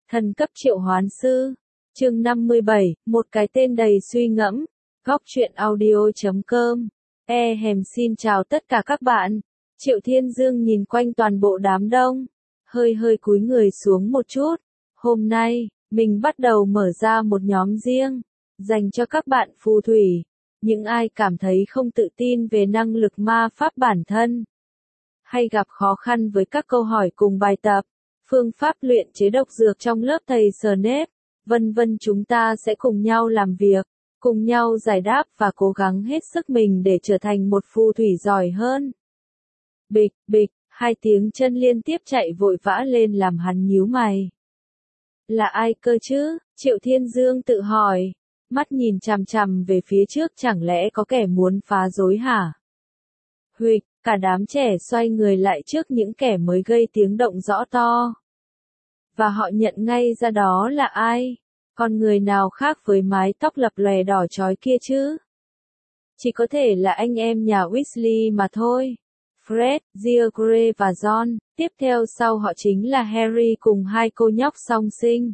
Thần cấp triệu hoán sư. Chương 57, một cái tên đầy suy ngẫm. Góc truyện audio.com. Xin chào tất cả các bạn. Triệu Thiên Dương nhìn quanh toàn bộ đám đông, hơi cúi người xuống một chút. Hôm nay, mình bắt đầu mở ra một nhóm riêng, dành cho các bạn phù thủy. Những ai cảm thấy không tự tin về năng lực ma pháp bản thân, hay gặp khó khăn với các câu hỏi cùng bài tập, phương pháp luyện chế độc dược trong lớp thầy Snape, vân vân, chúng ta sẽ cùng nhau làm việc, cùng nhau giải đáp và cố gắng hết sức mình để trở thành một phù thủy giỏi hơn. Bịch, bịch, hai tiếng chân liên tiếp chạy vội vã lên làm hắn nhíu mày. Là ai cơ chứ? Triệu Thiên Dương tự hỏi, mắt nhìn chằm chằm về phía trước, chẳng lẽ có kẻ muốn phá rối hả? Huỵch, cả đám trẻ xoay người lại trước những kẻ mới gây tiếng động rõ to. Và họ nhận ngay ra đó là ai? Con người nào khác với mái tóc lập lòe đỏ chói kia chứ? Chỉ có thể là anh em nhà Weasley mà thôi. Fred, George và John, tiếp theo sau họ chính là Harry cùng hai cô nhóc song sinh.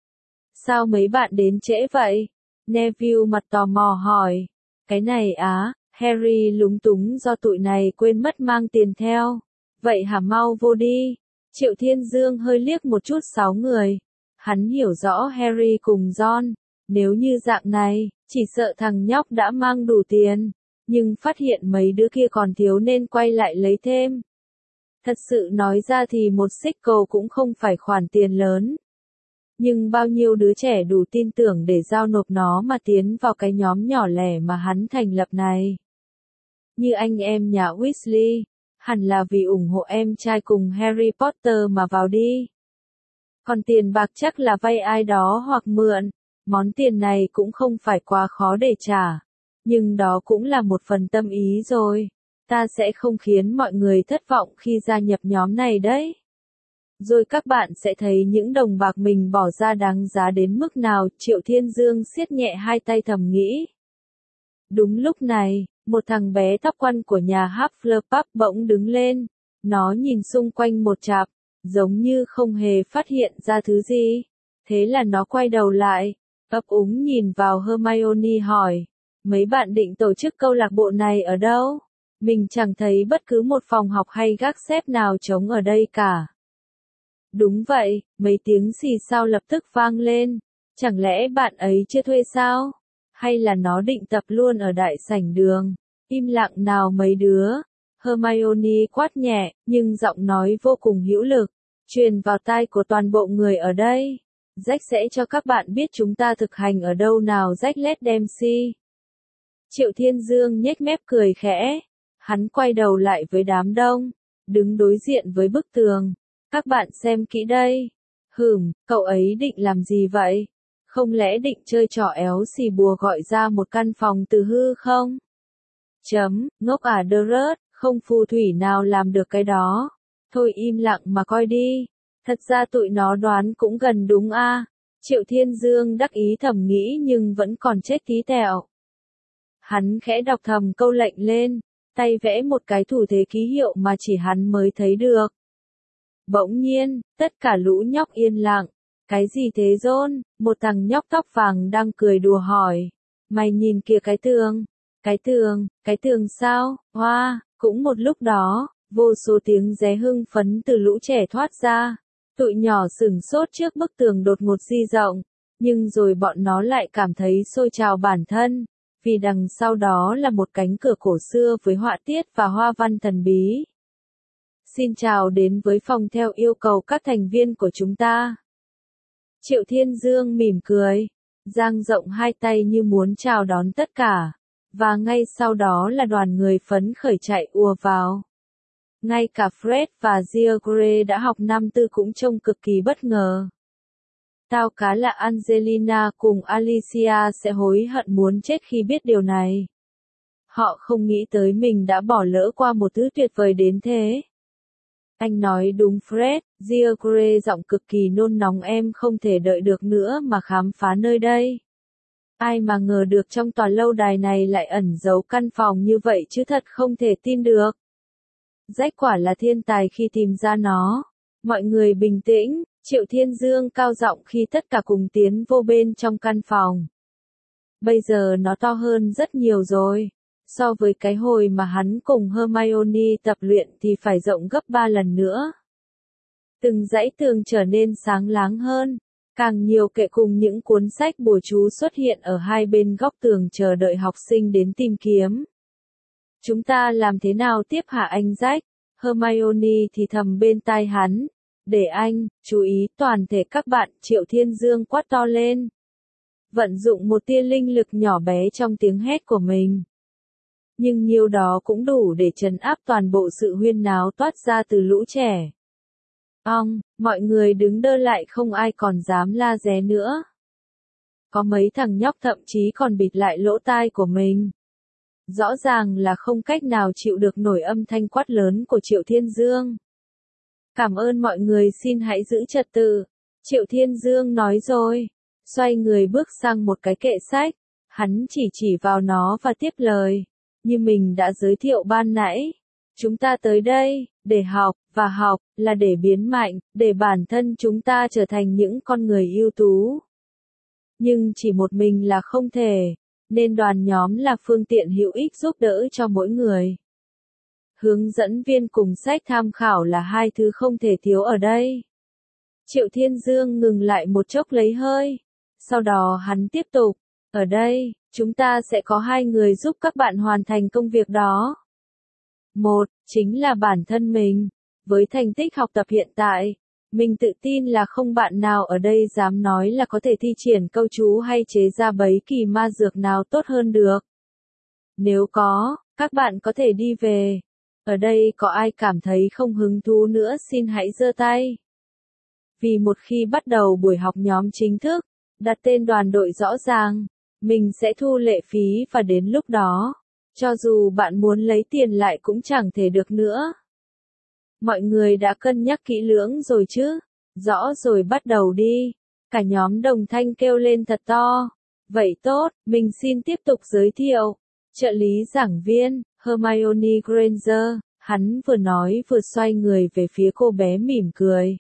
Sao mấy bạn đến trễ vậy? Neville mặt tò mò hỏi. Cái này á, Harry lúng túng do tụi này quên mất mang tiền theo. Vậy hả, mau vô đi. Triệu Thiên Dương hơi liếc một chút 6 người. Hắn hiểu rõ Harry cùng John, nếu như dạng này, chỉ sợ thằng nhóc đã mang đủ tiền, nhưng phát hiện mấy đứa kia còn thiếu nên quay lại lấy thêm. Thật sự nói ra thì một xích cầu cũng không phải khoản tiền lớn. Nhưng bao nhiêu đứa trẻ đủ tin tưởng để giao nộp nó mà tiến vào cái nhóm nhỏ lẻ mà hắn thành lập này. Như anh em nhà Weasley, hẳn là vì ủng hộ em trai cùng Harry Potter mà vào đi. Còn tiền bạc chắc là vay ai đó hoặc mượn, món tiền này cũng không phải quá khó để trả. Nhưng đó cũng là một phần tâm ý rồi. Ta sẽ không khiến mọi người thất vọng khi gia nhập nhóm này đấy. Rồi các bạn sẽ thấy những đồng bạc mình bỏ ra đáng giá đến mức nào. Triệu Thiên Dương siết nhẹ hai tay thầm nghĩ. Đúng lúc này, một thằng bé tóc quăn của nhà Hufflepuff bỗng đứng lên. Nó nhìn xung quanh một chạp, giống như không hề phát hiện ra thứ gì. Thế là nó quay đầu lại, ấp úng nhìn vào Hermione hỏi. Mấy bạn định tổ chức câu lạc bộ này ở đâu? Mình chẳng thấy bất cứ một phòng học hay gác xếp nào trống ở đây cả. Đúng vậy, mấy tiếng xì xào lập tức vang lên. Chẳng lẽ bạn ấy chưa thuê sao? Hay là nó định tập luôn ở đại sảnh đường? Im lặng nào mấy đứa. Hermione quát nhẹ, nhưng giọng nói vô cùng hữu lực, truyền vào tai của toàn bộ người ở đây. Jack sẽ cho các bạn biết chúng ta thực hành ở đâu nào, Jack Led Dempsey. Triệu Thiên Dương nhếch mép cười khẽ. Hắn quay đầu lại với đám đông, đứng đối diện với bức tường. Các bạn xem kỹ đây. Cậu ấy định làm gì vậy? Không lẽ định chơi trò éo xì bùa gọi ra một căn phòng từ hư không? Ngốc à đơ rớt, không phù thủy nào làm được cái đó. Thôi im lặng mà coi đi. Thật ra tụi nó đoán cũng gần đúng a. Triệu Thiên Dương đắc ý thầm nghĩ nhưng vẫn còn chết tí tẹo. Hắn khẽ đọc thầm câu lệnh lên, tay vẽ một cái thủ thế ký hiệu mà chỉ hắn mới thấy được. Bỗng nhiên, tất cả lũ nhóc yên lặng. Cái gì thế John? Một thằng nhóc tóc vàng đang cười đùa hỏi. Mày nhìn kìa cái tường. Cái tường sao? Hoa, cũng một lúc đó, vô số tiếng ré hưng phấn từ lũ trẻ thoát ra. Tụi nhỏ sửng sốt trước bức tường đột ngột di rộng, nhưng rồi bọn nó lại cảm thấy sôi trào bản thân, vì đằng sau đó là một cánh cửa cổ xưa với họa tiết và hoa văn thần bí. Xin chào đến với phòng theo yêu cầu các thành viên của chúng ta. Triệu Thiên Dương mỉm cười, dang rộng hai tay như muốn chào đón tất cả, và ngay sau đó là đoàn người phấn khởi chạy ùa vào. Ngay cả Fred và George đã học năm tư cũng trông cực kỳ bất ngờ. Tao cá là Angelina cùng Alicia sẽ hối hận muốn chết khi biết điều này. Họ không nghĩ tới mình đã bỏ lỡ qua một thứ tuyệt vời đến thế. Anh nói đúng Fred, George giọng cực kỳ nôn nóng, em không thể đợi được nữa mà khám phá nơi đây. Ai mà ngờ được trong tòa lâu đài này lại ẩn giấu căn phòng như vậy chứ, thật không thể tin được. Jack quả là thiên tài khi tìm ra nó. Mọi người bình tĩnh, Triệu Thiên Dương cao giọng khi tất cả cùng tiến vô bên trong căn phòng. Bây giờ nó to hơn rất nhiều rồi. So với cái hồi mà hắn cùng Hermione tập luyện thì phải rộng gấp 3 lần nữa. Từng dãy tường trở nên sáng láng hơn. Càng nhiều kệ cùng những cuốn sách bùa chú xuất hiện ở hai bên góc tường chờ đợi học sinh đến tìm kiếm. Chúng ta làm thế nào tiếp hả anh Jack? Hermione thì thầm bên tai hắn. Để anh, chú ý toàn thể các bạn, Triệu Thiên Dương quát to lên. Vận dụng một tia linh lực nhỏ bé trong tiếng hét của mình. Nhưng nhiều đó cũng đủ để trấn áp toàn bộ sự huyên náo toát ra từ lũ trẻ. Mọi người đứng đơ lại không ai còn dám la ré nữa. Có mấy thằng nhóc thậm chí còn bịt lại lỗ tai của mình. Rõ ràng là không cách nào chịu được nổi âm thanh quát lớn của Triệu Thiên Dương. Cảm ơn mọi người, xin hãy giữ trật tự. Triệu Thiên Dương nói rồi. Xoay người bước sang một cái kệ sách. Hắn chỉ vào nó và tiếp lời. Như mình đã giới thiệu ban nãy. Chúng ta tới đây, để học, và học, là để biến mạnh, để bản thân chúng ta trở thành những con người ưu tú. Nhưng chỉ một mình là không thể, nên đoàn nhóm là phương tiện hữu ích giúp đỡ cho mỗi người. Hướng dẫn viên cùng sách tham khảo là hai thứ không thể thiếu ở đây. Triệu Thiên Dương ngừng lại một chốc lấy hơi. Sau đó hắn tiếp tục, ở đây, chúng ta sẽ có hai người giúp các bạn hoàn thành công việc đó. Một, chính là bản thân mình. Với thành tích học tập hiện tại, mình tự tin là không bạn nào ở đây dám nói là có thể thi triển câu chú hay chế ra bấy kỳ ma dược nào tốt hơn được. Nếu có, các bạn có thể đi về. Ở đây có ai cảm thấy không hứng thú nữa xin hãy giơ tay. Vì một khi bắt đầu buổi học nhóm chính thức, đặt tên đoàn đội rõ ràng, mình sẽ thu lệ phí và đến lúc đó, cho dù bạn muốn lấy tiền lại cũng chẳng thể được nữa. Mọi người đã cân nhắc kỹ lưỡng rồi chứ? Rõ rồi, bắt đầu đi. Cả nhóm đồng thanh kêu lên thật to. Vậy tốt, mình xin tiếp tục giới thiệu. Trợ lý giảng viên, Hermione Granger, hắn vừa nói vừa xoay người về phía cô bé mỉm cười.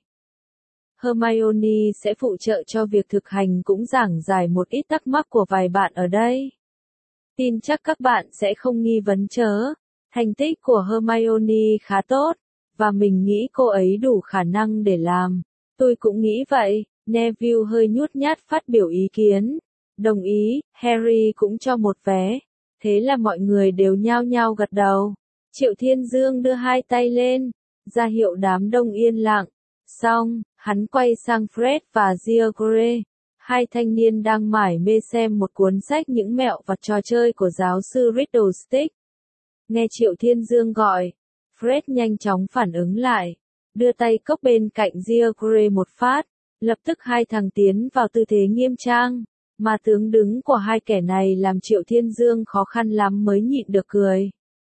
Hermione sẽ phụ trợ cho việc thực hành cũng giảng giải một ít thắc mắc của vài bạn ở đây. Tin chắc các bạn sẽ không nghi vấn chớ. Thành tích của Hermione khá tốt, và mình nghĩ cô ấy đủ khả năng để làm. Tôi cũng nghĩ vậy. Neville hơi nhút nhát phát biểu ý kiến. Đồng ý, Harry cũng cho một vé. Thế là mọi người đều nhao nhao gật đầu. Triệu Thiên Dương đưa hai tay lên, ra hiệu đám đông yên lặng. Xong, hắn quay sang Fred và George, hai thanh niên đang mải mê xem một cuốn sách những mẹo và trò chơi của giáo sư Riddlestick. Nghe Triệu Thiên Dương gọi, Fred nhanh chóng phản ứng lại, đưa tay cốc bên cạnh George một phát, lập tức hai thằng tiến vào tư thế nghiêm trang, mà tướng đứng của hai kẻ này làm Triệu Thiên Dương khó khăn lắm mới nhịn được cười.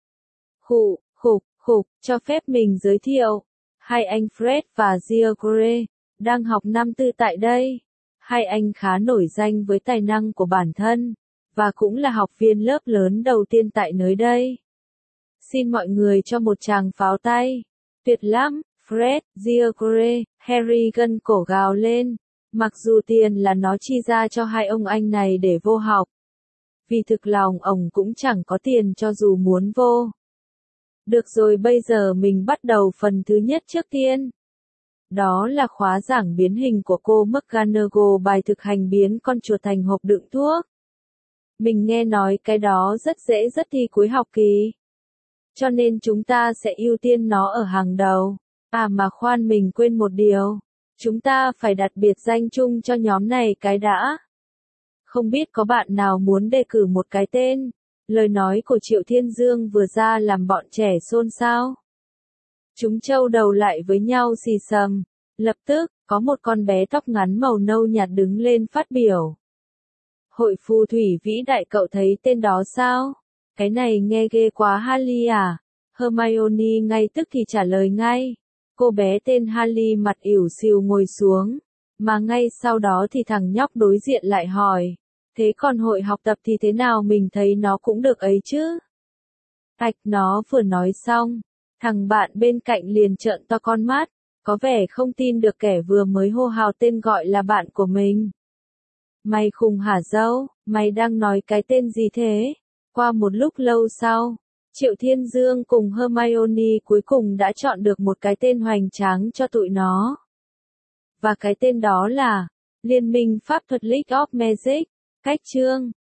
Khục, cho phép mình giới thiệu. Hai anh Fred và George đang học năm tư tại đây. Hai anh khá nổi danh với tài năng của bản thân, và cũng là học viên lớp lớn đầu tiên tại nơi đây. Xin mọi người cho một tràng pháo tay. Tuyệt lắm, Fred, George, Harry gân cổ gào lên. Mặc dù tiền là nó chi ra cho hai ông anh này để vô học. Vì thực lòng ổng cũng chẳng có tiền cho dù muốn vô. Được rồi, bây giờ mình bắt đầu phần thứ nhất trước tiên. Đó là khóa giảng biến hình của cô McGonagall, bài thực hành biến con chuột thành hộp đựng thuốc. Mình nghe nói cái đó rất dễ rất thi cuối học kỳ. Cho nên chúng ta sẽ ưu tiên nó ở hàng đầu. À mà khoan, mình quên một điều. Chúng ta phải đặt biệt danh chung cho nhóm này cái đã. Không biết có bạn nào muốn đề cử một cái tên? Lời nói của Triệu Thiên Dương vừa ra làm bọn trẻ xôn xao. Chúng trâu đầu lại với nhau xì xầm. Lập tức, có một con bé tóc ngắn màu nâu nhạt đứng lên phát biểu. Hội phù thủy vĩ đại, cậu thấy tên đó sao? Cái này nghe ghê quá Harry à? Hermione ngay tức thì trả lời ngay. Cô bé tên Harry mặt ỉu xìu ngồi xuống. Mà ngay sau đó thì thằng nhóc đối diện lại hỏi. Thế còn hội học tập thì thế nào? Mình thấy nó cũng được ấy chứ. Nó vừa nói xong, thằng bạn bên cạnh liền trợn to con mắt, có vẻ không tin được kẻ vừa mới hô hào tên gọi là bạn của mình. Mày khùng hả dâu, mày đang nói cái tên gì thế? Qua một lúc lâu sau, Triệu Thiên Dương cùng Hermione cuối cùng đã chọn được một cái tên hoành tráng cho tụi nó. Và cái tên đó là Liên minh Pháp thuật League of Magic. Cách chương